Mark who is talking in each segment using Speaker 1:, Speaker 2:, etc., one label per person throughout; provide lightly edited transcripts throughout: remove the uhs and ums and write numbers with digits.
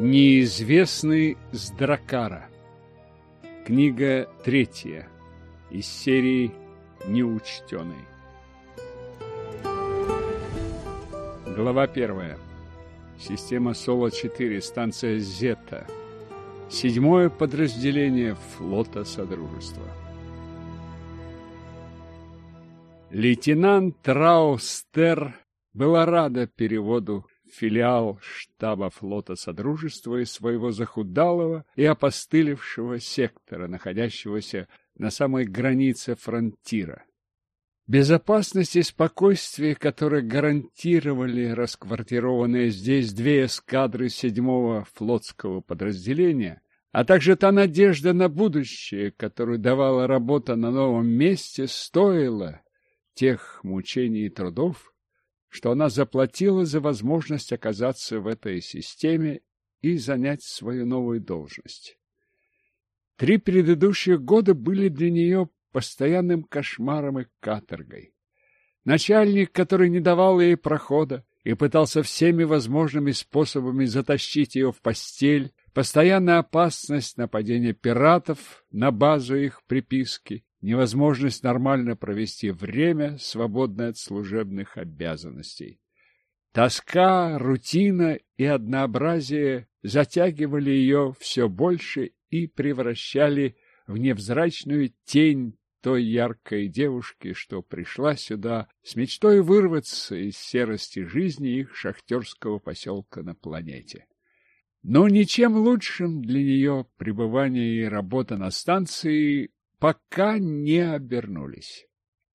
Speaker 1: Неизвестный с Дракара. Книга 3 из серии «Неучтенный». Глава 1. Система Соло-4, станция Зета. 7-е подразделение флота Содружества. Лейтенант Раустер была рада переводу в филиал штаба флота Содружества из своего захудалого и опостылевшего сектора, находящегося на самой границе фронтира. Безопасность и спокойствие, которые гарантировали расквартированные здесь 2 эскадры 7-го флотского подразделения, а также та надежда на будущее, которую давала работа на новом месте, стоила тех мучений и трудов, что она заплатила за возможность оказаться в этой системе и занять свою новую должность. 3 предыдущих года были для нее постоянным кошмаром и каторгой. Начальник, который не давал ей прохода и пытался всеми возможными способами затащить ее в постель, постоянная опасность нападения пиратов на базу их приписки, невозможность нормально провести время, свободное от служебных обязанностей. Тоска, рутина и однообразие затягивали ее все больше и превращали в невзрачную тень той яркой девушки, что пришла сюда с мечтой вырваться из серости жизни их шахтерского поселка на планете. Но ничем лучшим для нее пребывание и работа на станции пока не обернулись.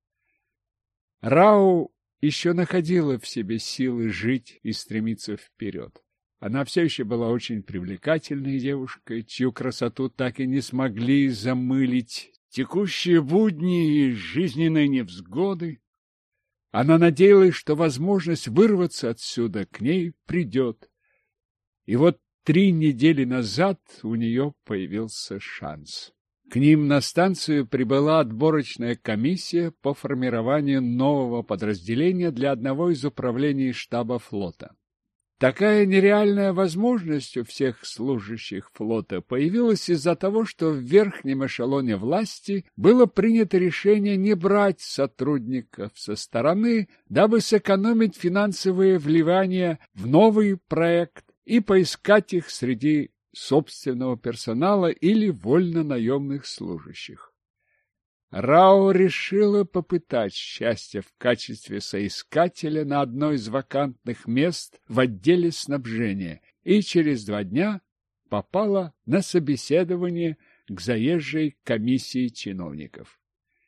Speaker 1: Рау еще находила в себе силы жить и стремиться вперед. Она все еще была очень привлекательной девушкой, чью красоту так и не смогли замылить текущие будни и жизненные невзгоды. Она надеялась, что возможность вырваться отсюда к ней придет. И вот 3 недели назад у нее появился шанс. К ним на станцию прибыла отборочная комиссия по формированию нового подразделения для одного из управлений штаба флота. Такая нереальная возможность у всех служащих флота появилась из-за того, что в верхнем эшелоне власти было принято решение не брать сотрудников со стороны, дабы сэкономить финансовые вливания в новый проект и поискать их среди собственного персонала или вольно-наемных служащих. Рао решила попытать счастье в качестве соискателя на одно из вакантных мест в отделе снабжения и через 2 дня попала на собеседование к заезжей комиссии чиновников.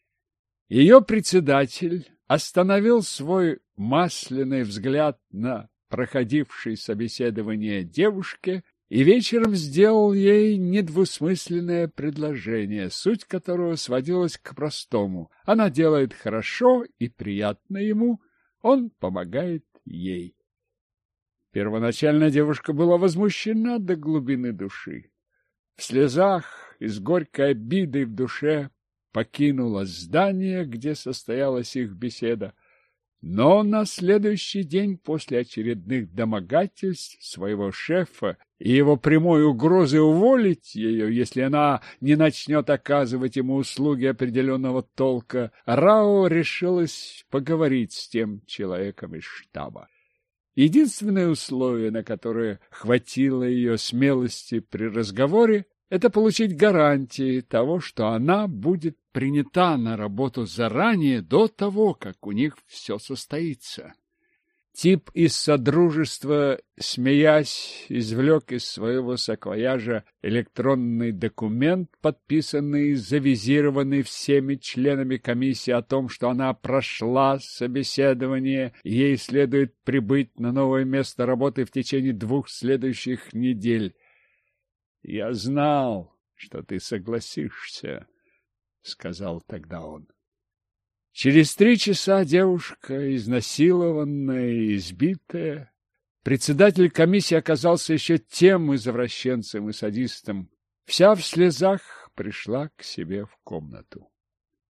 Speaker 1: Ее председатель остановил свой масляный взгляд на проходившей собеседование девушке и вечером сделал ей недвусмысленное предложение, суть которого сводилась к простому. Она делает хорошо и приятно ему, он помогает ей. Первоначально девушка была возмущена до глубины души. В слезах и с горькой обидой в душе покинула здание, где состоялась их беседа. Но на следующий день после очередных домогательств своего шефа и его прямой угрозы уволить ее, если она не начнет оказывать ему услуги определенного толка, Рао решилась поговорить с тем человеком из штаба. Единственное условие, на которое хватило ее смелости при разговоре, это получить гарантии того, что она будет принята на работу заранее, до того, как у них все состоится. Тип из Содружества, смеясь, извлек из своего саквояжа электронный документ, подписанный и завизированный всеми членами комиссии о том, что она прошла собеседование, и ей следует прибыть на новое место работы в течение 2 следующих недель. «Я знал, что ты согласишься», — сказал тогда он. Через 3 часа девушка, изнасилованная и избитая, председатель комиссии оказался еще тем извращенцем и садистом, вся в слезах пришла к себе в комнату.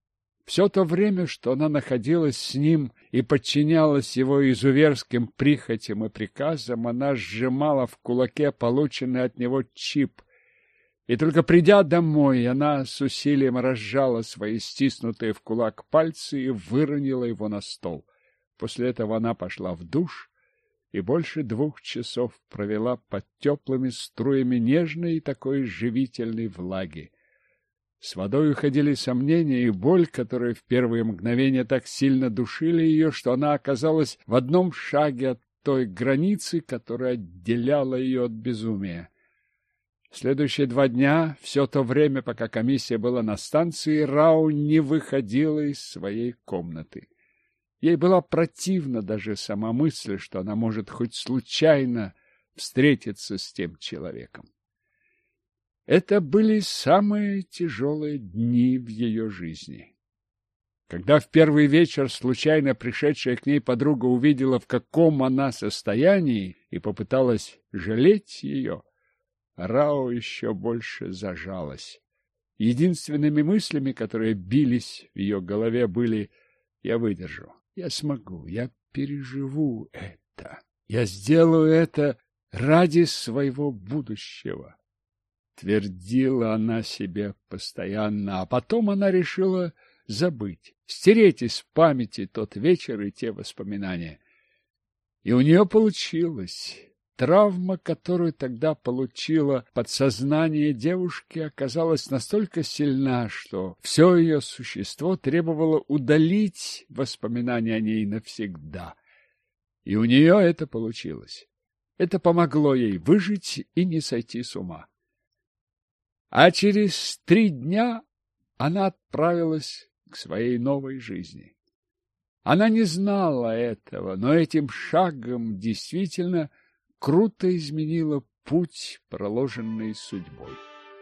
Speaker 1: Все то время, что она находилась с ним и подчинялась его изуверским прихотям и приказам, она сжимала в кулаке полученный от него чип. И только придя домой, она с усилием разжала свои стиснутые в кулак пальцы и выронила его на стол. После этого она пошла в душ и больше 2 часов провела под теплыми струями нежной и такой живительной влаги. С водой уходили сомнения и боль, которые в первые мгновения так сильно душили ее, что она оказалась в одном шаге от той границы, которая отделяла ее от безумия. Следующие 2 дня, все то время, пока комиссия была на станции, Рау не выходила из своей комнаты. Ей была противна даже сама мысль, что она может хоть случайно встретиться с тем человеком. Это были самые тяжелые дни в ее жизни. Когда в первый вечер случайно пришедшая к ней подруга увидела, в каком она состоянии, и попыталась жалеть ее, Рао еще больше зажалась. Единственными мыслями, которые бились в ее голове, были: «Я выдержу, я смогу, я переживу это, я сделаю это ради своего будущего». Твердила она себе постоянно, а потом она решила забыть, стереть из памяти тот вечер и те воспоминания. И у нее получилось. Травма, которую тогда получила подсознание девушки, оказалась настолько сильна, что все ее существо требовало удалить воспоминания о ней навсегда. И у нее это получилось. Это помогло ей выжить и не сойти с ума. А через 3 дня она отправилась к своей новой жизни. Она не знала этого, но этим шагом действительно круто изменила путь, проложенный судьбой.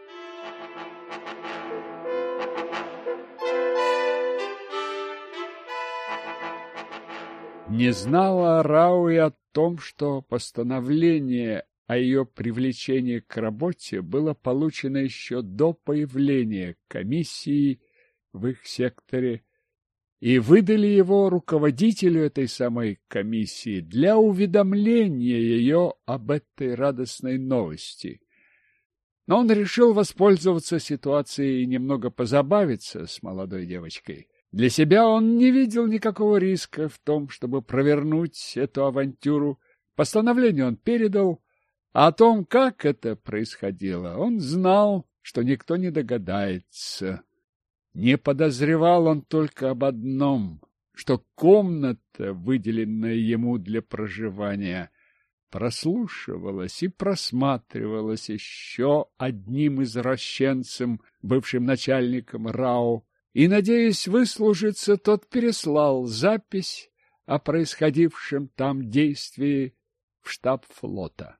Speaker 1: Не знала Рау и о том, что постановление о ее привлечении к работе было получено еще до появления комиссии в их секторе, и выдали его руководителю этой самой комиссии для уведомления ее об этой радостной новости. Но он решил воспользоваться ситуацией и немного позабавиться с молодой девочкой. Для себя он не видел никакого риска в том, чтобы провернуть эту авантюру. Постановление он передал, а о том, как это происходило, он знал, что никто не догадается. Не подозревал он только об одном, что комната, выделенная ему для проживания, прослушивалась и просматривалась еще одним извращенцем, бывшим начальником РАО, и, надеясь выслужиться, тот переслал запись о происходившем там действии в штаб флота.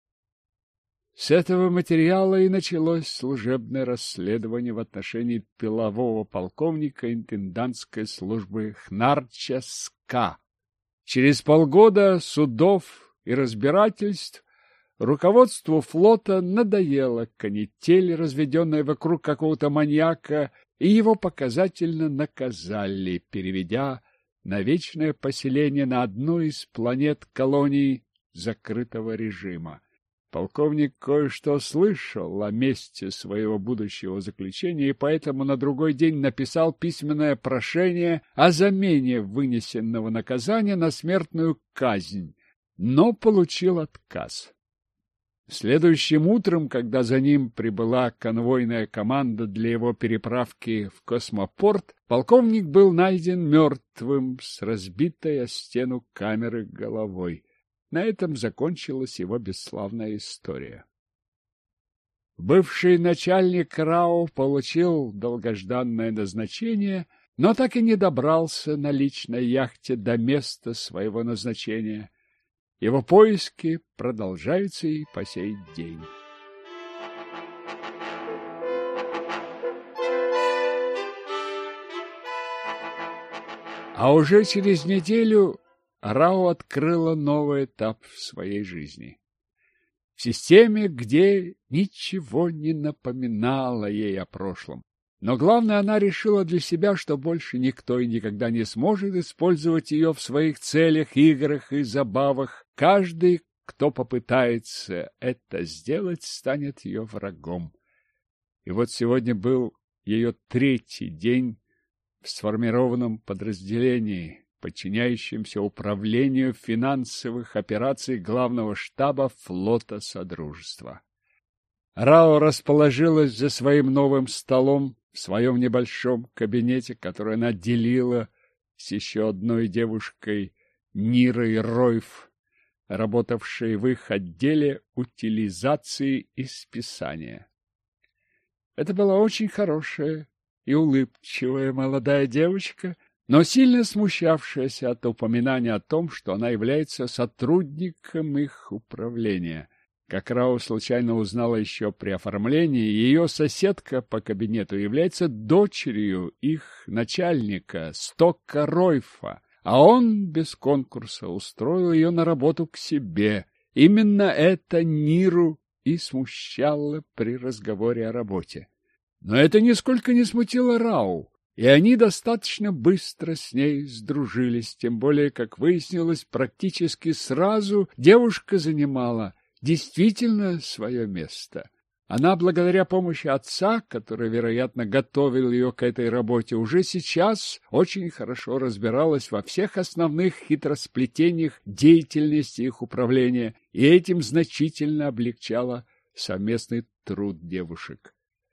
Speaker 1: С этого материала и началось служебное расследование в отношении тылового полковника интендантской службы Хнарча Ска. Через полгода судов и разбирательств руководству флота надоела канитель, разведенная вокруг какого-то маньяка, и его показательно наказали, переведя на вечное поселение на одну из планет колоний закрытого режима. Полковник кое-что слышал о месте своего будущего заключения и поэтому на другой день написал письменное прошение о замене вынесенного наказания на смертную казнь, но получил отказ. Следующим утром, когда за ним прибыла конвойная команда для его переправки в космопорт, полковник был найден мертвым с разбитой о стену камеры головой. На этом закончилась его бесславная история. Бывший начальник РАО получил долгожданное назначение, но так и не добрался на личной яхте до места своего назначения. Его поиски продолжаются и по сей день. А уже через неделю РАО открыла новый этап в своей жизни. В системе, где ничего не напоминало ей о прошлом. Но главное, она решила для себя, что больше никто и никогда не сможет использовать ее в своих целях, играх и забавах. Каждый, кто попытается это сделать, станет ее врагом. И вот сегодня был ее 3-й день в сформированном подразделении, подчиняющемся управлению финансовых операций главного штаба флота Содружества. Рао расположилась за своим новым столом в своем небольшом кабинете, который она делила с еще одной девушкой, Нирой Ройф, работавшей в их отделе утилизации и списания. Это была очень хорошая и улыбчивая молодая девочка, но сильно смущавшаяся от упоминания о том, что она является сотрудником их управления. Как Рао случайно узнала еще при оформлении, ее соседка по кабинету является дочерью их начальника Стокка Ройфа, а он без конкурса устроил ее на работу к себе. Именно это Ниру и смущало при разговоре о работе. Но это нисколько не смутило Рау, и они достаточно быстро с ней сдружились, тем более, как выяснилось, практически сразу девушка занимала действительно свое место. Она, благодаря помощи отца, который, вероятно, готовил ее к этой работе, уже сейчас очень хорошо разбиралась во всех основных хитросплетениях деятельности их управления, и этим значительно облегчала совместный труд девушек.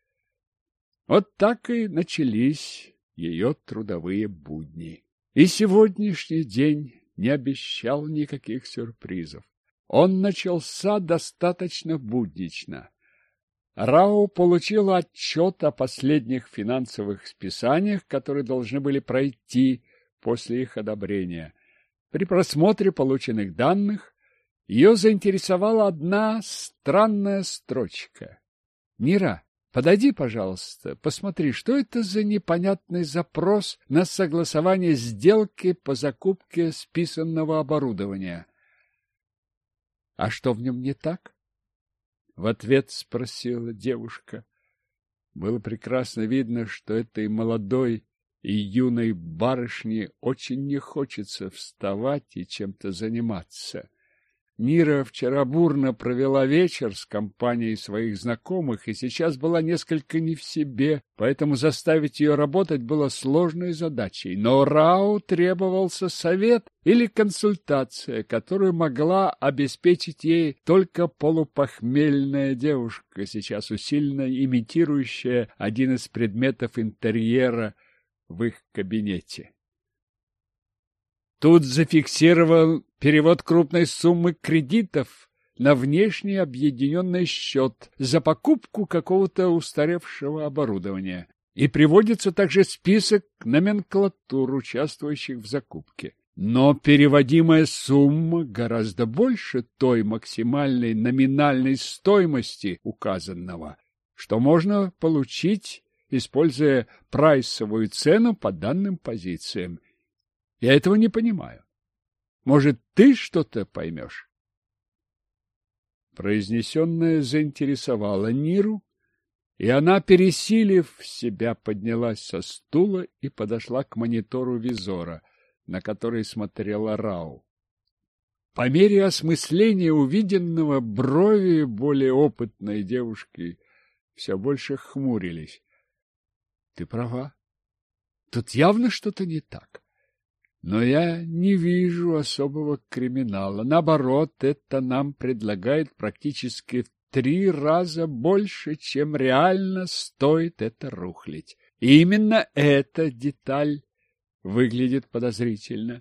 Speaker 1: Вот так и начались ее трудовые будни. И сегодняшний день не обещал никаких сюрпризов. Он начался достаточно буднично. Рао получила отчет о последних финансовых списаниях, которые должны были пройти после их одобрения. При просмотре полученных данных ее заинтересовала одна странная строчка. «Нира, подойди, пожалуйста, посмотри, что это за непонятный запрос на согласование сделки по закупке списанного оборудования». «А что в нем не так?» — в ответ спросила девушка. Было прекрасно видно, что этой молодой и юной барышне очень не хочется вставать и чем-то заниматься. Нира вчера бурно провела вечер с компанией своих знакомых и сейчас была несколько не в себе, поэтому заставить ее работать было сложной задачей. Но Рау требовался совет или консультация, которую могла обеспечить ей только полупохмельная девушка, сейчас усиленно имитирующая один из предметов интерьера в их кабинете. Тут зафиксировал перевод крупной суммы кредитов на внешний объединенный счет за покупку какого-то устаревшего оборудования. И приводится также список номенклатур, участвующих в закупке. Но переводимая сумма гораздо больше той максимальной номинальной стоимости указанного, что можно получить, используя прайсовую цену по данным позициям. Я этого не понимаю. Может, ты что-то поймешь? Произнесенное заинтересовало Ниру, и она, пересилив себя, поднялась со стула и подошла к монитору визора, на который смотрела Рау. По мере осмысления увиденного брови более опытной девушки все больше хмурились. Ты права. Тут явно что-то не так. Но я не вижу особого криминала. Наоборот, это нам предлагает практически в 3 раза больше, чем реально стоит это рухлядь. И именно эта деталь выглядит подозрительно.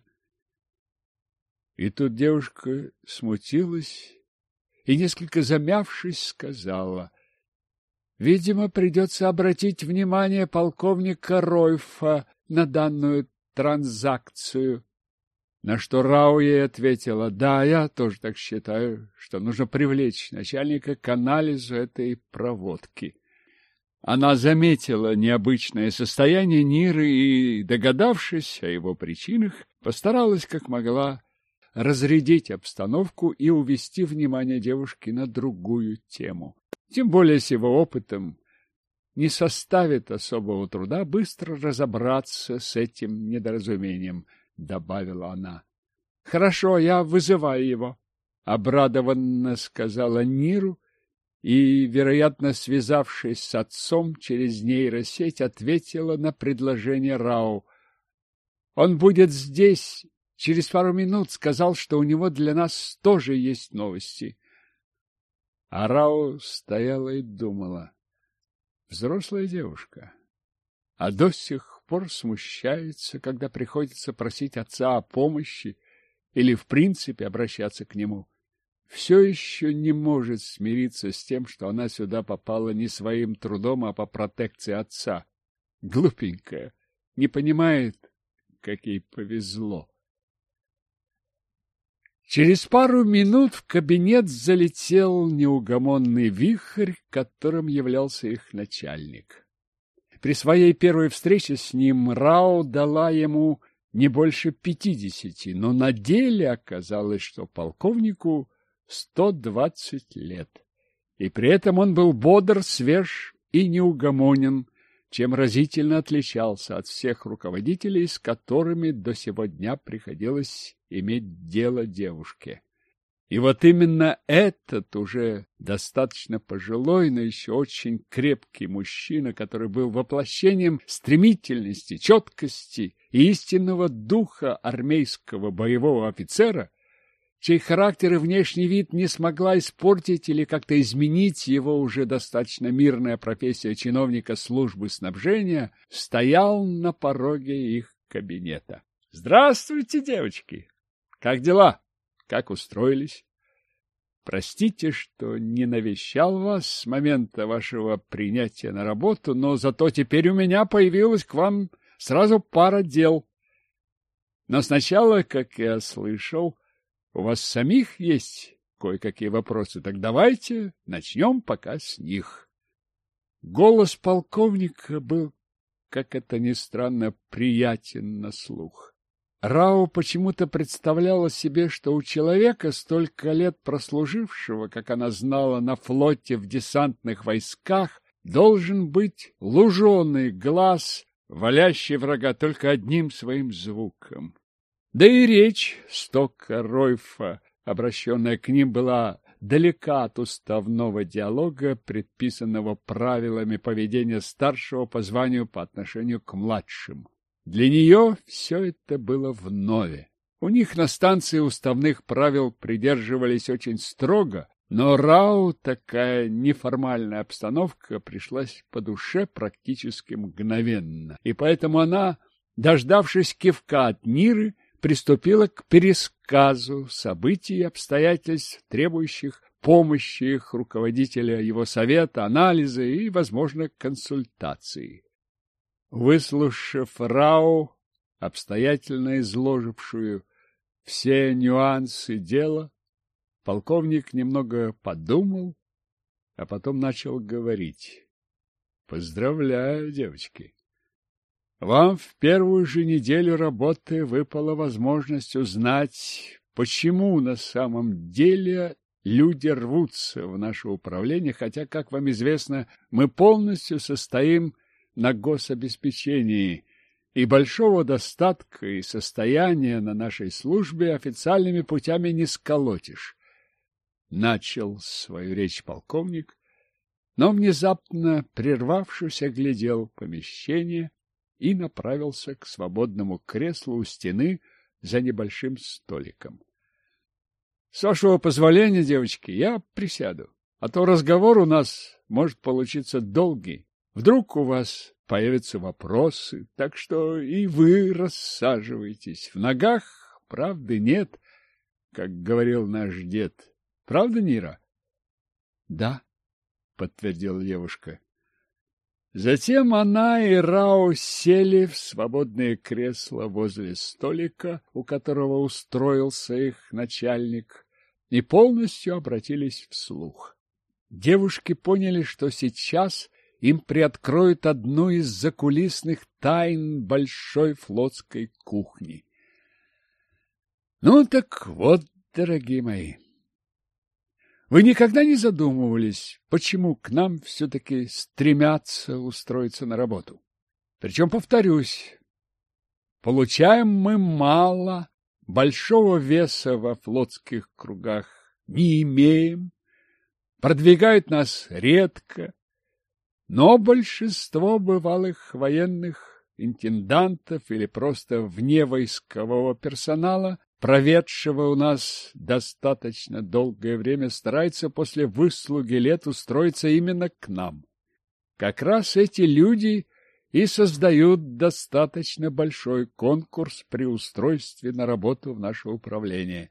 Speaker 1: И тут девушка смутилась и, несколько замявшись, сказала: «Видимо, придется обратить внимание полковника Ройфа на данную транзакцию». На что Рау ей ответила: «Да, я тоже так считаю, что нужно привлечь начальника к анализу этой проводки». Она заметила необычное состояние Ниры и, догадавшись о его причинах, постаралась как могла разрядить обстановку и увести внимание девушки на другую тему. Тем более с его опытом не составит особого труда быстро разобраться с этим недоразумением, — добавила она. — Хорошо, я вызываю его, — обрадованно сказала Ниру и, вероятно, связавшись с отцом через нейросеть, ответила на предложение Рау. — Он будет здесь через пару минут, сказал, что у него для нас тоже есть новости. А Рау стояла и думала. Взрослая девушка, а до сих пор смущается, когда приходится просить отца о помощи или в принципе обращаться к нему. Все еще не может смириться с тем, что она сюда попала не своим трудом, а по протекции отца. Глупенькая, не понимает, как ей повезло. Через пару минут в кабинет залетел неугомонный вихрь, которым являлся их начальник. При своей первой встрече с ним Рау дала ему не больше 50, но на деле оказалось, что полковнику 120 лет. И при этом он был бодр, свеж и неугомонен, чем разительно отличался от всех руководителей, с которыми до сего дня приходилось иметь дело девушке. И вот именно этот уже достаточно пожилой, но еще очень крепкий мужчина, который был воплощением стремительности, четкости и истинного духа армейского боевого офицера, чей характер и внешний вид не смогла испортить или как-то изменить его уже достаточно мирная профессия чиновника службы снабжения, стоял на пороге их кабинета. — Здравствуйте, девочки! Как дела? Как устроились? Простите, что не навещал вас с момента вашего принятия на работу, но зато теперь у меня появилась к вам сразу пара дел. Но сначала, как я слышал, у вас самих есть кое-какие вопросы, так давайте начнем пока с них. Голос полковника был, как это ни странно, приятен на слух. Рау почему-то представляла себе, что у человека, столько лет прослужившего, как она знала, на флоте в десантных войсках, должен быть луженый глаз, валящий врага только одним своим звуком. Да и речь Стока Ройфа, обращенная к ним, была далека от уставного диалога, предписанного правилами поведения старшего по званию по отношению к младшим. Для нее все это было вновь. У них на станции уставных правил придерживались очень строго, но Рау такая неформальная обстановка пришлась по душе практически мгновенно, и поэтому она, дождавшись кивка от Ниры, приступила к пересказу событий и обстоятельств, требующих помощи их руководителя, его совета, анализа и, возможно, консультации. Выслушав Рау, обстоятельно изложившую все нюансы дела, полковник немного подумал, а потом начал говорить. — Поздравляю, девочки! Вам в первую же неделю работы выпала возможность узнать, почему на самом деле люди рвутся в наше управление, хотя, как вам известно, мы полностью состоим на гособеспечении, и большого достатка и состояния на нашей службе официальными путями не сколотишь. Начал свою речь полковник, но внезапно, прервавшись, оглядел помещение и направился к свободному креслу у стены за небольшим столиком. — С вашего позволения, девочки, я присяду, а то разговор у нас может получиться долгий. Вдруг у вас появятся вопросы, так что и вы рассаживайтесь. В ногах правды нет, как говорил наш дед. Правда, Нира? — Да, — подтвердила девушка. Затем она и Рау сели в свободное кресло возле столика, у которого устроился их начальник, и полностью обратились вслух. Девушки поняли, что сейчас им приоткроют одну из закулисных тайн большой флотской кухни. Ну так вот, дорогие мои, Вы никогда не задумывались, почему к нам все-таки стремятся устроиться на работу? Причем, повторюсь, получаем мы мало, большого веса во флотских кругах не имеем, продвигают нас редко, но большинство бывалых военных интендантов или просто вневойскового персонала, проведшего у нас достаточно долгое время, старается после выслуги лет устроиться именно к нам. Как раз эти люди и создают достаточно большой конкурс при устройстве на работу в наше управление.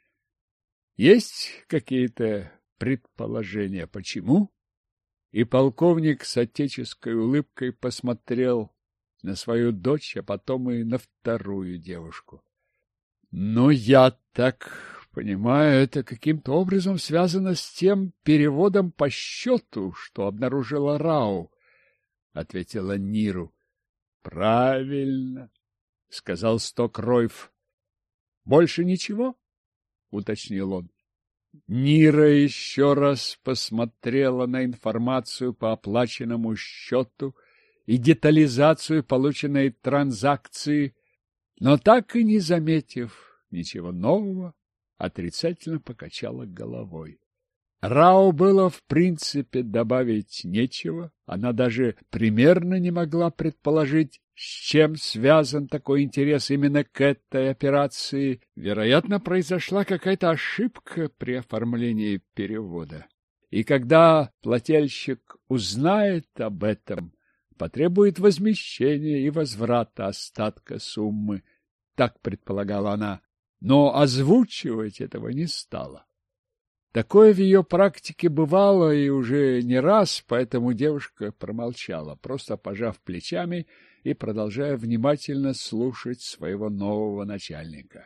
Speaker 1: Есть какие-то предположения, почему? И полковник с отеческой улыбкой посмотрел на свою дочь, а потом и на вторую девушку. Но я так понимаю, это каким-то образом связано с тем переводом по счету, что обнаружила Рау, — ответила Ниру. — Правильно, — сказал Сток-Ройф. — Больше ничего? — уточнил он. Нира еще раз посмотрела на информацию по оплаченному счету и детализацию полученной транзакции, но так и не заметив ничего нового, отрицательно покачала головой. Рау было в принципе добавить нечего, она даже примерно не могла предположить, с чем связан такой интерес именно к этой операции. Вероятно, произошла какая-то ошибка при оформлении перевода. И когда плательщик узнает об этом, потребует возмещения и возврата остатка суммы, так предполагала она, но озвучивать этого не стала. Такое в ее практике бывало и уже не раз, поэтому девушка промолчала, просто пожав плечами и продолжая внимательно слушать своего нового начальника.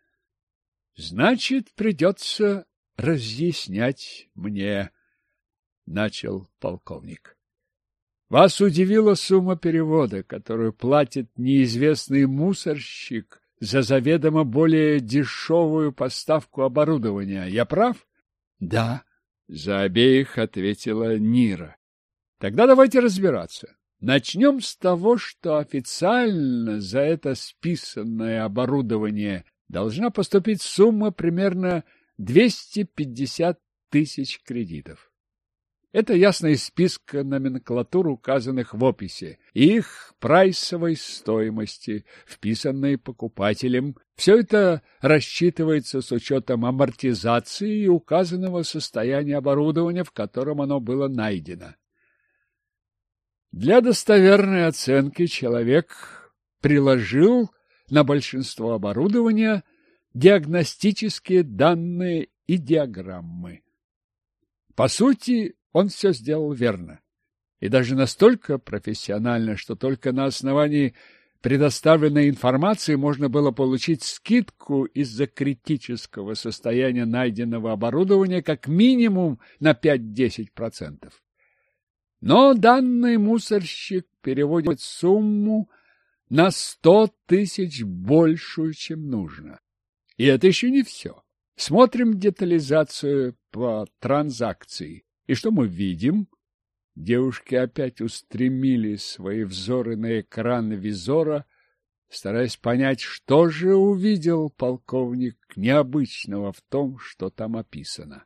Speaker 1: — Значит, придется разъяснять мне, — начал полковник. — Вас удивила сумма перевода, которую платит неизвестный мусорщик за заведомо более дешевую поставку оборудования. Я прав? — Да, — за обеих ответила Нира. — Тогда давайте разбираться. Начнем с того, что официально за это списанное оборудование должна поступить сумма примерно 250 тысяч кредитов. Это ясно из списка номенклатур, указанных в описи, и их прайсовой стоимости, вписанной покупателем. Все это рассчитывается с учетом амортизации и указанного состояния оборудования, в котором оно было найдено. Для достоверной оценки человек приложил на большинство оборудования диагностические данные и диаграммы. По сути, он все сделал верно. И даже настолько профессионально, что только на основании предоставленной информации можно было получить скидку из-за критического состояния найденного оборудования как минимум на 5-10%. Но данный мусорщик переводит сумму на 100 тысяч большую, чем нужно. И это еще не все. Смотрим детализацию по транзакции. И что мы видим? Девушки опять устремили свои взоры на экран визора, стараясь понять, что же увидел полковник необычного в том, что там описано.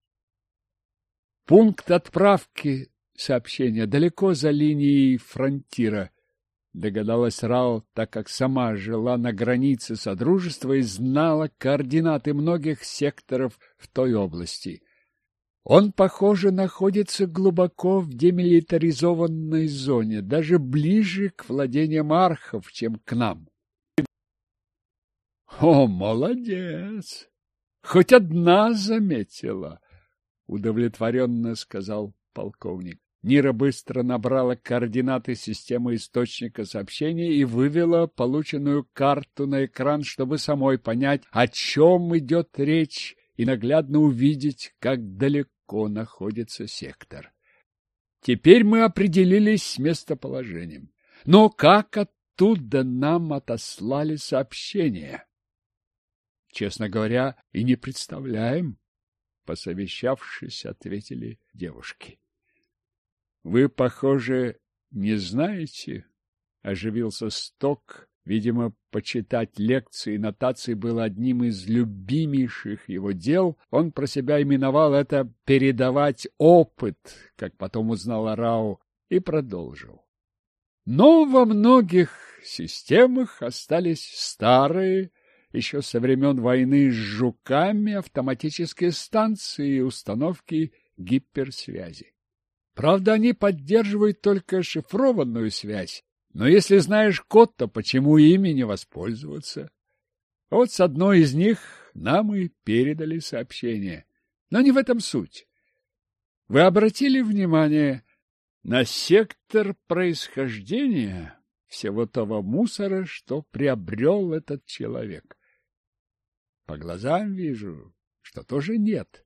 Speaker 1: Пункт отправки сообщения далеко за линией фронтира, догадалась Рао, так как сама жила на границе Содружества и знала координаты многих секторов в той области. Он, похоже, находится глубоко в демилитаризованной зоне, даже ближе к владениям архов, чем к нам. — О, молодец! Хоть одна заметила, — удовлетворенно сказал полковник. Нира быстро набрала координаты системы источника сообщений и вывела полученную карту на экран, чтобы самой понять, о чем идет речь, и наглядно увидеть, как далеко находится сектор. Теперь мы определились с местоположением. Но как оттуда нам отослали сообщение? Честно говоря, и не представляем. посовещавшись, ответили девушки. — Вы, похоже, не знаете? — оживился Сток. Видимо, почитать лекции и нотации было одним из любимейших его дел. Он про себя именовал это «передавать опыт», как потом узнал Арау, и продолжил. Но во многих системах остались старые, еще со времен войны с жуками, автоматические станции и установки гиперсвязи. Правда, они поддерживают только шифрованную связь, но если знаешь код, то почему ими не воспользоваться? Вот с одной из них нам и передали сообщение. Но не в этом суть. Вы обратили внимание на сектор происхождения всего того мусора, что приобрел этот человек? По глазам вижу, что тоже нет.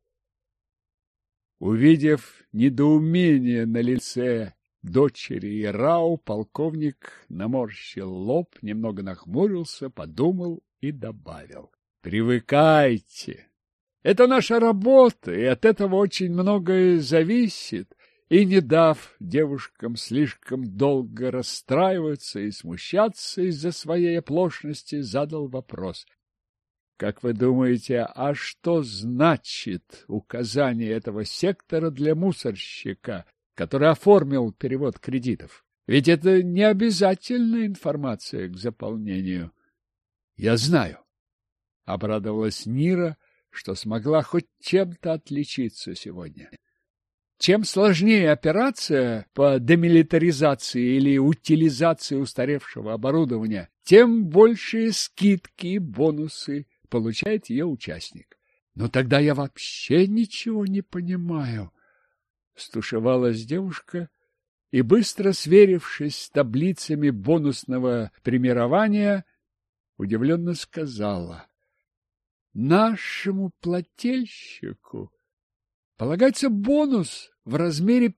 Speaker 1: Увидев недоумение на лице дочери Ирау, полковник наморщил лоб, немного нахмурился, подумал и добавил. Привыкайте. Это наша работа, и от этого очень многое зависит. И, не дав девушкам слишком долго расстраиваться и смущаться из-за своей оплошности, задал вопрос. Как вы думаете, а что значит указание этого сектора для мусорщика, который оформил перевод кредитов? Ведь это не обязательная информация к заполнению. Я знаю, — обрадовалась Нира, что смогла хоть чем-то отличиться сегодня. Чем сложнее операция по демилитаризации или утилизации устаревшего оборудования, тем большие скидки и бонусы получает ее участник. Но тогда я вообще ничего не понимаю. Стушевалась девушка и, быстро сверившись с таблицами бонусного премирования, удивленно сказала. Нашему плательщику полагается бонус в размере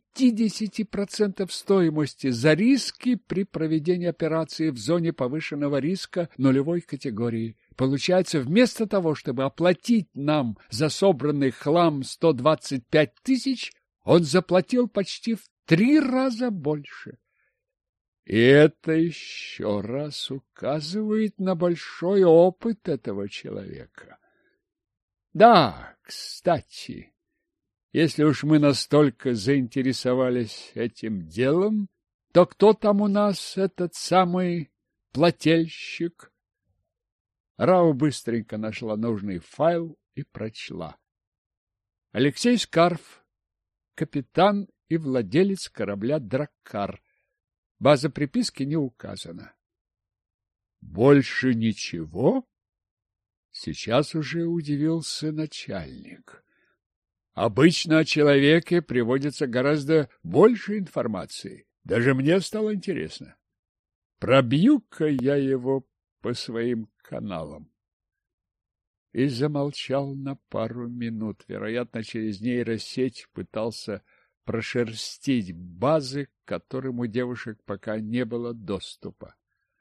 Speaker 1: 50% стоимости за риски при проведении операции в зоне повышенного риска нулевой категории. Получается, вместо того, чтобы оплатить нам за собранный хлам 125 тысяч, он заплатил почти в 3 раза больше. И это еще раз указывает на большой опыт этого человека. Да, кстати, если уж мы настолько заинтересовались этим делом, то кто там у нас этот самый плательщик? Рау быстренько нашла нужный файл и прочла. Алексей Скарф, капитан и владелец корабля «Драккар». База приписки не указана. Больше ничего? Сейчас уже удивился начальник. Обычно о человеке приводится гораздо больше информации. Даже мне стало интересно. Пробью-ка я его по своим каналам. И замолчал на пару минут. Вероятно, через нейросеть пытался прошерстить базы, к которым у девушек пока не было доступа.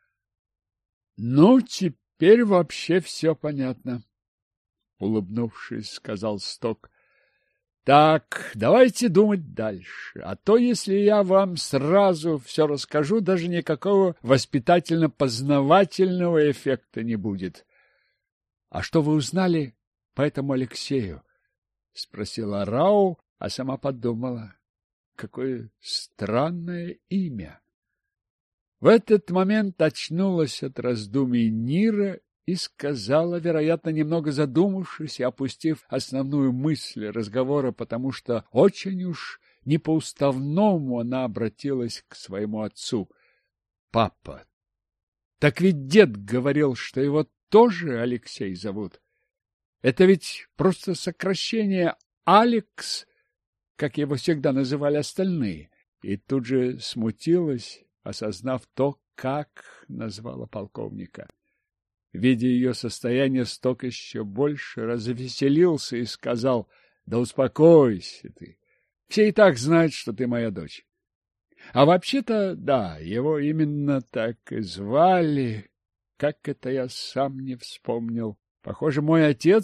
Speaker 1: Ну, теперь вообще все понятно, улыбнувшись, сказал Сток. Так, давайте думать дальше. А то, если я вам сразу все расскажу, даже никакого воспитательно-познавательного эффекта не будет. А что вы узнали по этому Алексею? Спросила Рау, а сама подумала, какое странное имя. В этот момент очнулась от раздумий Нира и сказала, вероятно, немного задумавшись и опустив основную мысль разговора, потому что очень уж не по-уставному она обратилась к своему отцу. — Папа, так ведь дед говорил, что его тоже Алексей зовут. Это ведь просто сокращение «Алекс», как его всегда называли остальные. И тут же смутилась, осознав то, как назвала полковника. Видя ее состояние, Сток еще больше развеселился и сказал: «Да успокойся ты. Все и так знают, что ты моя дочь». А вообще-то, да, его именно так и звали. Как это я сам не вспомнил. Похоже, мой отец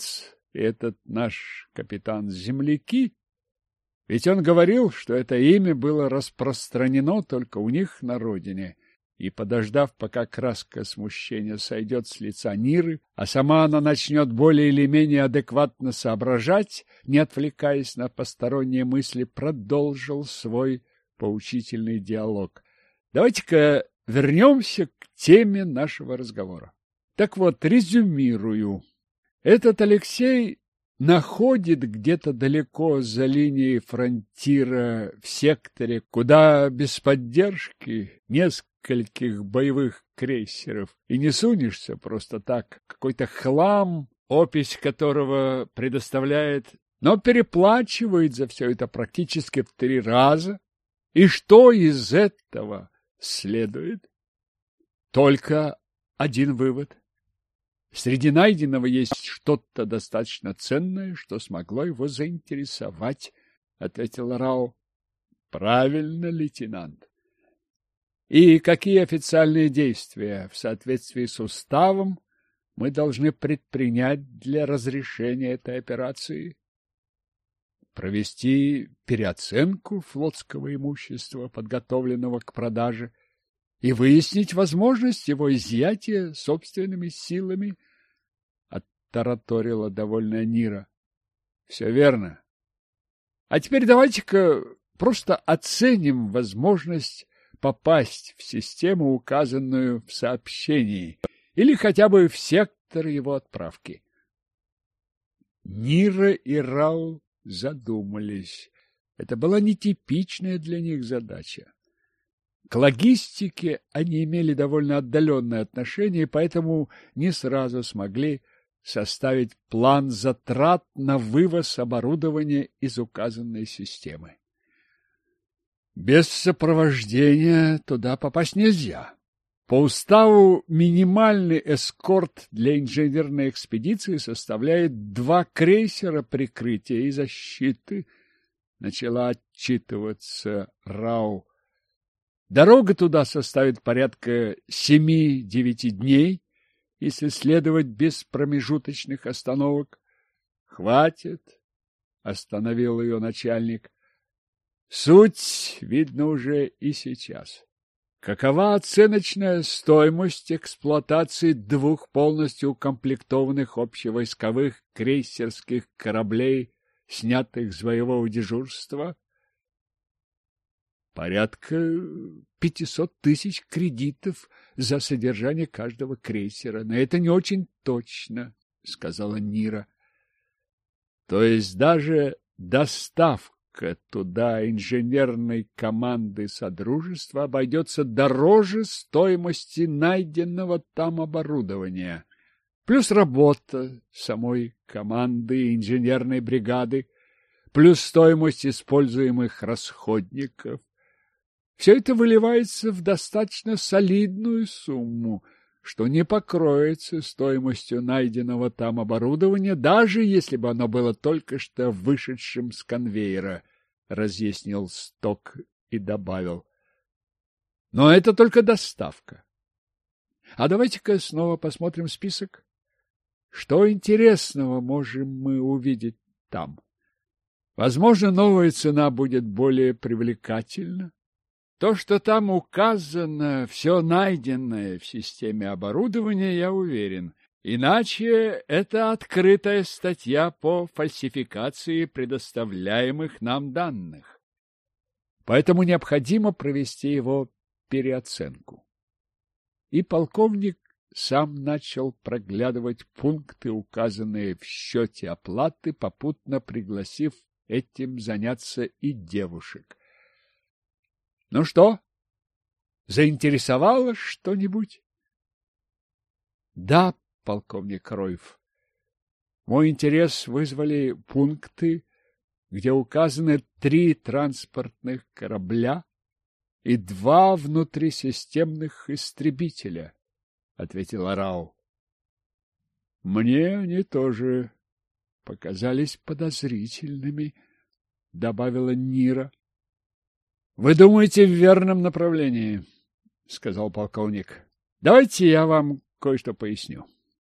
Speaker 1: и этот наш капитан земляки? Ведь он говорил, что это имя было распространено только у них на родине. И, подождав, пока краска смущения сойдет с лица Ниры, а сама она начнет более или менее адекватно соображать, не отвлекаясь на посторонние мысли, продолжил свой поучительный диалог. Давайте-ка вернемся к теме нашего разговора. Так вот, резюмирую. Этот Алексей находит где-то далеко за линией фронтира в секторе, куда без поддержки нескольких боевых крейсеров и не сунешься просто так, какой-то хлам, опись которого предоставляет, но переплачивает за все это практически в 3 раза. И что из этого следует? Только один вывод. Среди найденного есть что-то достаточно ценное, что смогло его заинтересовать, — ответил Рау. — Правильно, лейтенант. И какие официальные действия в соответствии с уставом мы должны предпринять для разрешения этой операции? Провести переоценку флотского имущества, подготовленного к продаже, и выяснить возможность его изъятия собственными силами, — оттараторила довольная Нира. — Все верно. А теперь давайте-ка просто оценим возможность попасть в систему, указанную в сообщении, или хотя бы в сектор его отправки. Нира и Рау задумались. Это была нетипичная для них задача. К логистике они имели довольно отдаленное отношение, поэтому не сразу смогли составить план затрат на вывоз оборудования из указанной системы. Без сопровождения туда попасть нельзя. По уставу минимальный эскорт для инженерной экспедиции составляет 2 крейсера прикрытия и защиты, начала отчитываться Рау. Дорога туда составит порядка 7-9 дней, если следовать без промежуточных остановок. — Хватит, — остановил ее начальник. — Суть видно уже и сейчас. Какова оценочная стоимость эксплуатации 2 полностью укомплектованных общевойсковых крейсерских кораблей, снятых с боевого дежурства? Порядка 500 тысяч кредитов за содержание каждого крейсера. Но это не очень точно, — сказала Нира. То есть даже доставка туда инженерной команды Содружества обойдется дороже стоимости найденного там оборудования. Плюс работа самой команды инженерной бригады, плюс стоимость используемых расходников. Все это выливается в достаточно солидную сумму, что не покроется стоимостью найденного там оборудования, даже если бы оно было только что вышедшим с конвейера, — разъяснил Сток и добавил. Но это только доставка. А давайте-ка снова посмотрим список. Что интересного можем мы увидеть там? Возможно, новая цена будет более привлекательна. То, что там указано, все найденное в системе оборудования, я уверен. Иначе это открытая статья по фальсификации предоставляемых нам данных. Поэтому необходимо провести его переоценку. И полковник сам начал проглядывать пункты, указанные в счете оплаты, попутно пригласив этим заняться и девушек. Ну что, заинтересовало что-нибудь? Да, полковник Роев. Мой интерес вызвали пункты, где указаны 3 транспортных корабля и 2 внутрисистемных истребителя, — ответил Рау. Мне они тоже показались подозрительными, — добавила Нира. — Вы думаете в верном направлении, — сказал полковник. — Давайте я вам кое-что поясню.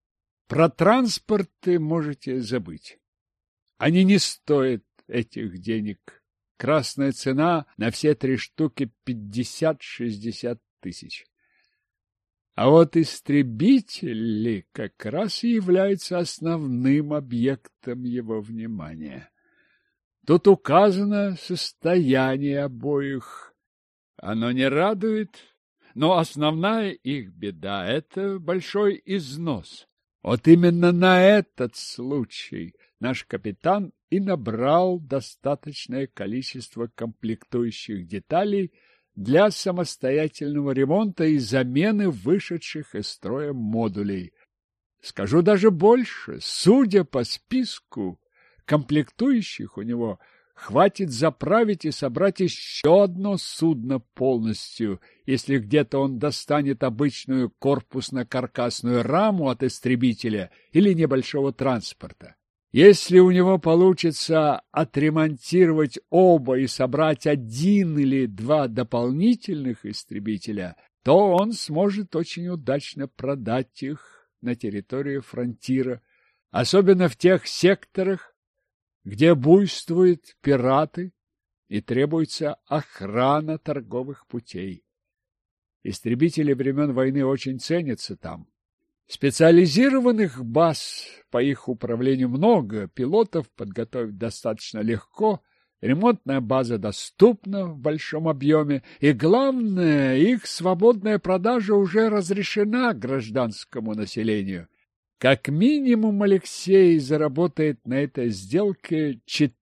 Speaker 1: Про транспорты можете забыть. Они не стоят этих денег. Красная цена на все 3 штуки 50-60 тысяч. А вот истребители как раз и являются основным объектом его внимания. Тут указано состояние обоих. Оно не радует, но основная их беда – это большой износ. Вот именно на этот случай наш капитан и набрал достаточное количество комплектующих деталей для самостоятельного ремонта и замены вышедших из строя модулей. Скажу даже больше, судя по списку, комплектующих у него хватит заправить и собрать еще одно судно полностью, если где-то он достанет обычную корпусно-каркасную раму от истребителя или небольшого транспорта. Если у него получится отремонтировать оба и собрать 1 или 2 дополнительных истребителя, то он сможет очень удачно продать их на территории фронтира, особенно в тех секторах, где буйствуют пираты и требуется охрана торговых путей. Истребители времен войны очень ценятся там. Специализированных баз по их управлению много, пилотов подготовить достаточно легко, ремонтная база доступна в большом объеме, и, главное, их свободная продажа уже разрешена гражданскому населению. Как минимум Алексей заработает на этой сделке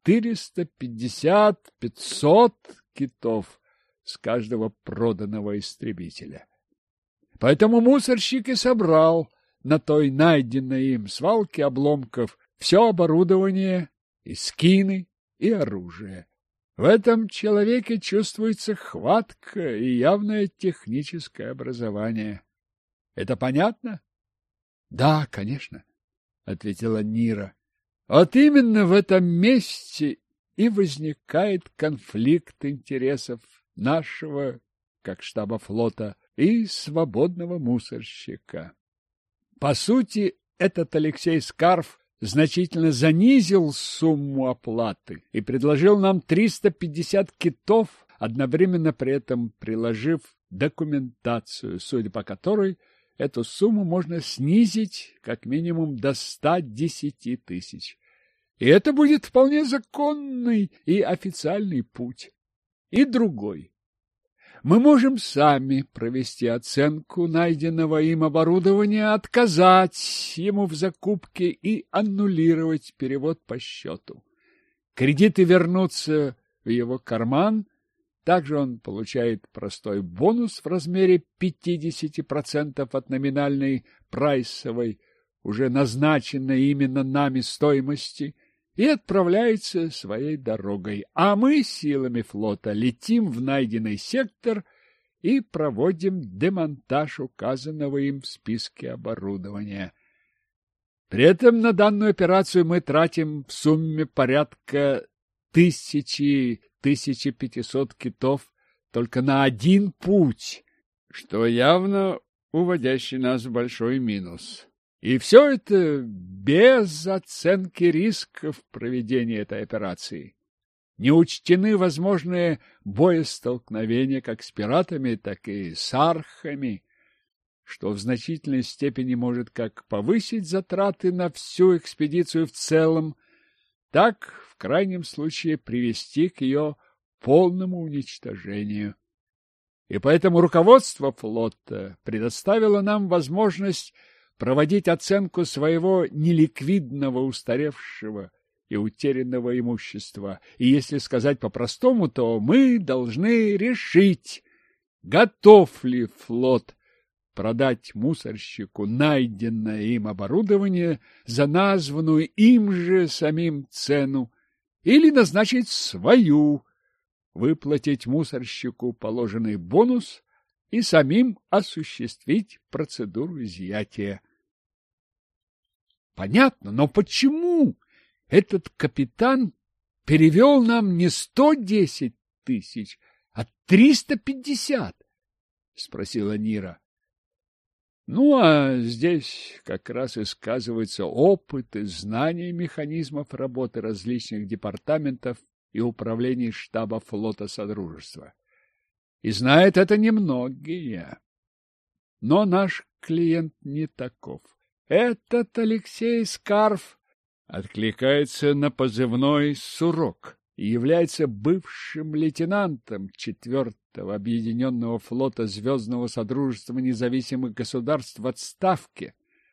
Speaker 1: 450-500 китов с каждого проданного истребителя. Поэтому мусорщик и собрал на той найденной им свалке обломков все оборудование, и скины, и оружие. В этом человеке чувствуется хватка и явное техническое образование. Это понятно? — Да, конечно, — ответила Нира. — Вот именно в этом месте и возникает конфликт интересов нашего, как штаба флота, и свободного мусорщика. По сути, этот Алексей Скарф значительно занизил сумму оплаты и предложил нам 350 китов, одновременно при этом приложив документацию, судя по которой эту сумму можно снизить как минимум до 110 тысяч. И это будет вполне законный и официальный путь. И другой. Мы можем сами провести оценку найденного им оборудования, отказать ему в закупке и аннулировать перевод по счету. Кредиты вернутся в его карман. Также он получает простой бонус в размере 50% от номинальной прайсовой, уже назначенной именно нами стоимости, и отправляется своей дорогой. А мы силами флота летим в найденный сектор и проводим демонтаж указанного им в списке оборудования. При этом на данную операцию мы тратим в сумме порядка 1500 китов только на один путь, что явно уводящий нас в большой минус. И все это без оценки рисков проведения этой операции. Не учтены возможные боестолкновения как с пиратами, так и с архами, что в значительной степени может как повысить затраты на всю экспедицию в целом, так, в крайнем случае, привести к ее полному уничтожению. И поэтому руководство флота предоставило нам возможность проводить оценку своего неликвидного, устаревшего и утерянного имущества. И если сказать по-простому, то мы должны решить, готов ли флот продать мусорщику найденное им оборудование за названную им же самим цену или назначить свою, выплатить мусорщику положенный бонус и самим осуществить процедуру изъятия. Понятно, но почему этот капитан перевел нам не 110 тысяч, а 350? — спросила Нира. Ну, а здесь как раз и сказывается опыт и знание механизмов работы различных департаментов и управлений штаба флота Содружества. И знает это немногие. Но наш клиент не таков. Этот Алексей Скарф откликается на позывной «Сурок» и является бывшим лейтенантом 4-го Объединенного флота Звездного Содружества Независимых Государств в отставке.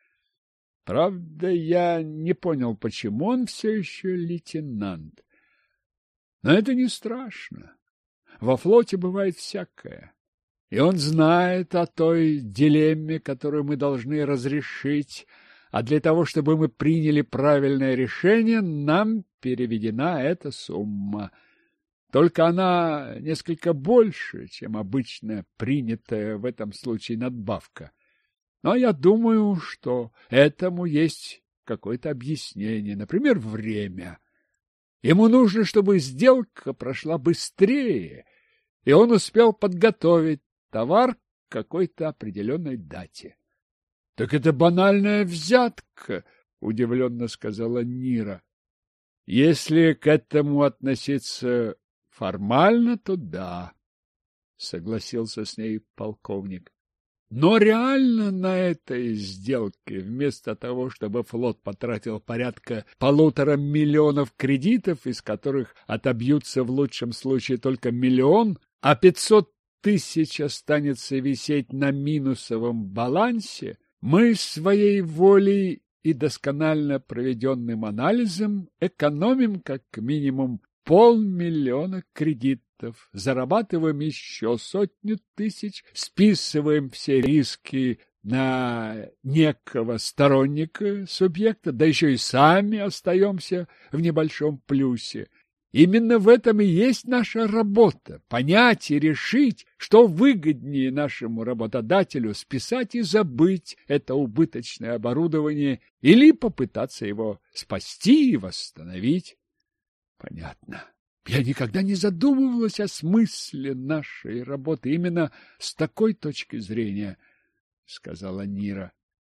Speaker 1: Правда, я не понял, почему он все еще лейтенант. Но это не страшно. Во флоте бывает всякое. И он знает о той дилемме, которую мы должны разрешить, а для того, чтобы мы приняли правильное решение, нам переведена эта сумма. Только она несколько больше, чем обычно принятая в этом случае надбавка. Но я думаю, что этому есть какое-то объяснение, например, время. Ему нужно, чтобы сделка прошла быстрее, и он успел подготовить товар к какой-то определенной дате. — Так это банальная взятка, — удивленно сказала Нира. — Если к этому относиться формально, то да, — согласился с ней полковник. Но реально на этой сделке, вместо того, чтобы флот потратил порядка 1,5 миллиона кредитов, из которых отобьются в лучшем случае только 1 миллион, а 500 тысяч останется висеть на минусовом балансе, мы своей волей и досконально проведенным анализом экономим как минимум 500 000 кредитов, зарабатываем еще 100 тысяч, списываем все риски на некого сторонника субъекта, да еще и сами остаемся в небольшом плюсе. Именно в этом и есть наша работа – понять и решить, что выгоднее нашему работодателю списать и забыть это убыточное оборудование или попытаться его спасти и восстановить. Понятно. Я никогда не задумывалась о смысле нашей работы именно с такой точки зрения, — сказала Нира.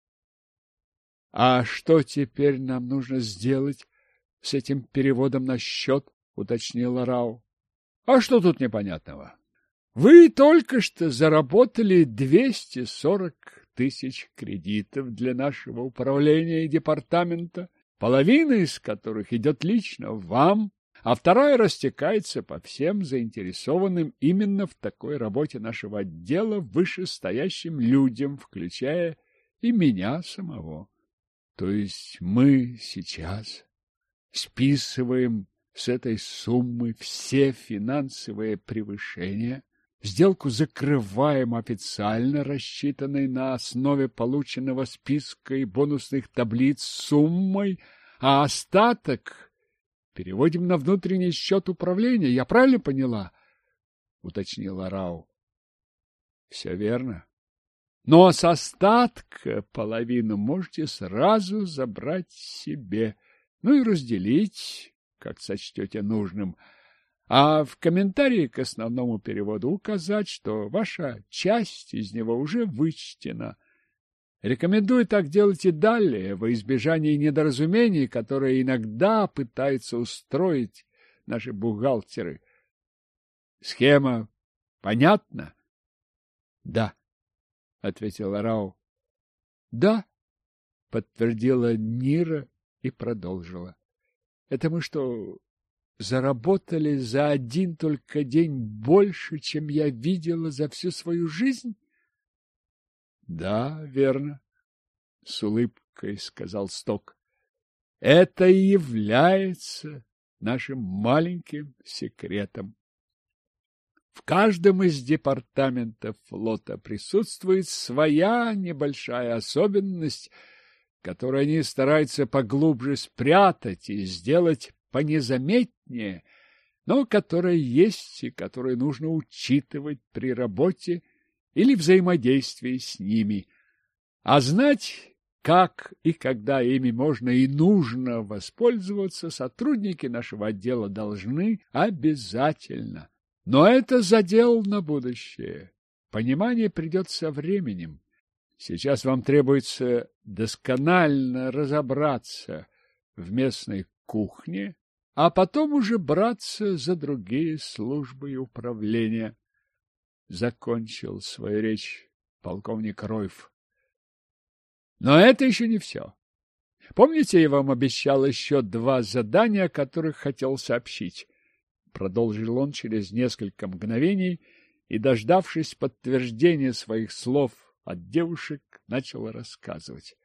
Speaker 1: — А что теперь нам нужно сделать с этим переводом на счет? — уточнила Рау. — А что тут непонятного? Вы только что заработали 240 тысяч кредитов для нашего управления и департамента, половина из которых идет лично вам, а вторая растекается по всем заинтересованным именно в такой работе нашего отдела вышестоящим людям, включая и меня самого. То есть мы сейчас списываем с этой суммы все финансовые превышения, сделку закрываем официально рассчитанной на основе полученного списка и бонусных таблиц суммой, а остаток переводим на внутренний счет управления. Я правильно поняла? — уточнила Рау. — Все верно. Но с остатка половину можете сразу забрать себе, ну и разделить, как сочтете нужным, а в комментарии к основному переводу указать, что ваша часть из него уже вычтена. Рекомендую так делать и далее, во избежание недоразумений, которые иногда пытаются устроить наши бухгалтеры. Схема понятна? — Да, — ответила Рау. — Да, — подтвердила Нира и продолжила. — Это мы что, заработали за один только день больше, чем я видела за всю свою жизнь? — Да, верно, — с улыбкой сказал Сток. — Это и является нашим маленьким секретом. В каждом из департаментов флота присутствует своя небольшая особенность, которую они стараются поглубже спрятать и сделать понезаметнее, но которая есть и которую нужно учитывать при работе или взаимодействии с ними. А знать, как и когда ими можно и нужно воспользоваться, сотрудники нашего отдела должны обязательно. Но это задел на будущее. Понимание придет со временем. Сейчас вам требуется досконально разобраться в местной кухне, а потом уже браться за другие службы и управления. Закончил свою речь полковник Ройф. Но это еще не все. Помните, я вам обещал еще 2 задания, о которых хотел сообщить? Продолжил он через несколько мгновений и, дождавшись подтверждения своих слов от девушек, начал рассказывать.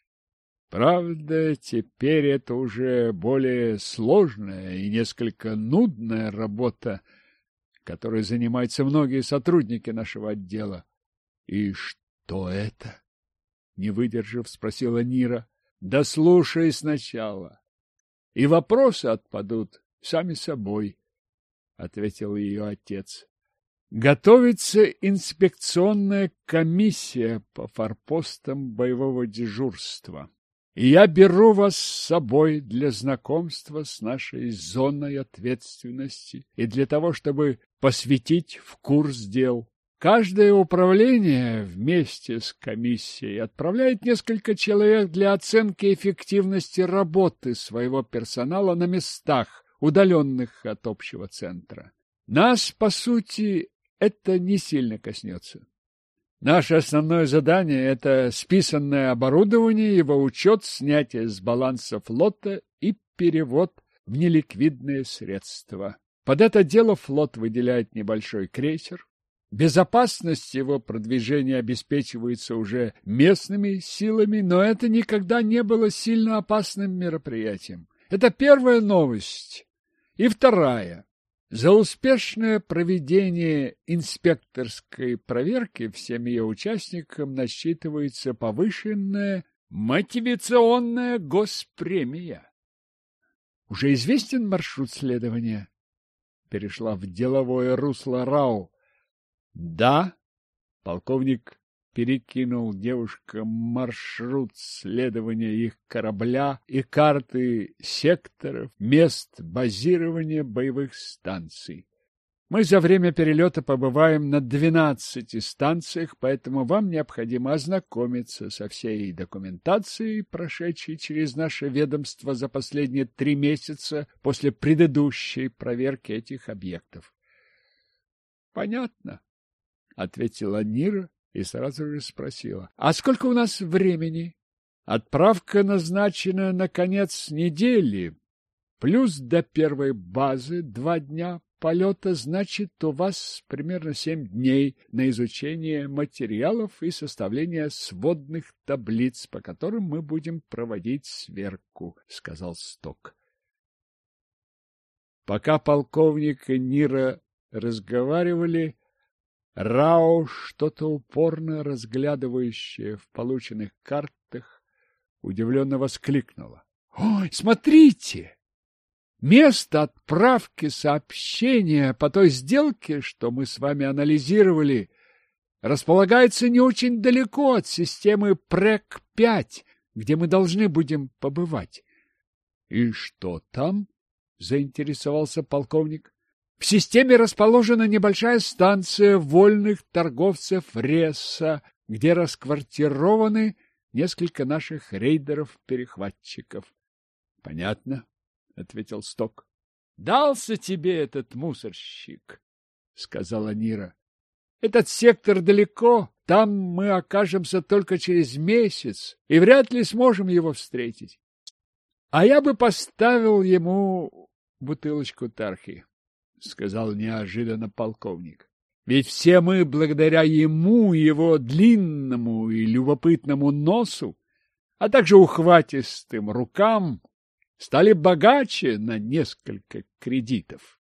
Speaker 1: Правда, теперь это уже более сложная и несколько нудная работа, которой занимаются многие сотрудники нашего отдела. — И что это? — не выдержав, спросила Нира. — Да слушай сначала, и вопросы отпадут сами собой, — ответил ее отец. Готовится инспекционная комиссия по форпостам боевого дежурства. И я беру вас с собой для знакомства с нашей зоной ответственности и для того, чтобы посвятить в курс дел. Каждое управление вместе с комиссией отправляет несколько человек для оценки эффективности работы своего персонала на местах, удаленных от общего центра. Нас, по сути, это не сильно коснется. Наше основное задание – это списанное оборудование, его учет, снятие с баланса флота и перевод в неликвидные средства. Под это дело флот выделяет небольшой крейсер. Безопасность его продвижения обеспечивается уже местными силами, но это никогда не было сильно опасным мероприятием. Это первая новость. И вторая. За успешное проведение инспекторской проверки всем ее участникам насчитывается повышенная мотивационная госпремия. Уже известен маршрут следования? Перешла в деловое русло Рау. Да, полковник перекинул девушкам маршрут следования их корабля и карты секторов, мест базирования боевых станций. Мы за время перелета побываем на 12 станциях, поэтому вам необходимо ознакомиться со всей документацией, прошедшей через наше ведомство за последние 3 месяца после предыдущей проверки этих объектов. — Понятно, — ответила Нира и сразу же спросила. — А сколько у нас времени? Отправка назначена на конец недели, плюс до первой базы 2 дня полета, значит, у вас примерно 7 дней на изучение материалов и составление сводных таблиц, по которым мы будем проводить сверку, — сказал Сток. Пока полковник и Нира разговаривали, Рао, что-то упорно разглядывающее в полученных картах, удивленно воскликнула. — Ой, смотрите! Место отправки сообщения по той сделке, что мы с вами анализировали, располагается не очень далеко от системы ПРЭК-5, где мы должны будем побывать. — И что там? — заинтересовался полковник. В системе расположена небольшая станция вольных торговцев Ресса, где расквартированы несколько наших рейдеров-перехватчиков. — Понятно, — ответил Сток. — Дался тебе этот мусорщик, — сказала Нира. — Этот сектор далеко, там мы окажемся только через месяц и вряд ли сможем его встретить. А я бы поставил ему бутылочку тархи, — сказал неожиданно полковник. Ведь все мы, благодаря ему, его длинному и любопытному носу, а также ухватистым рукам, стали богаче на несколько кредитов.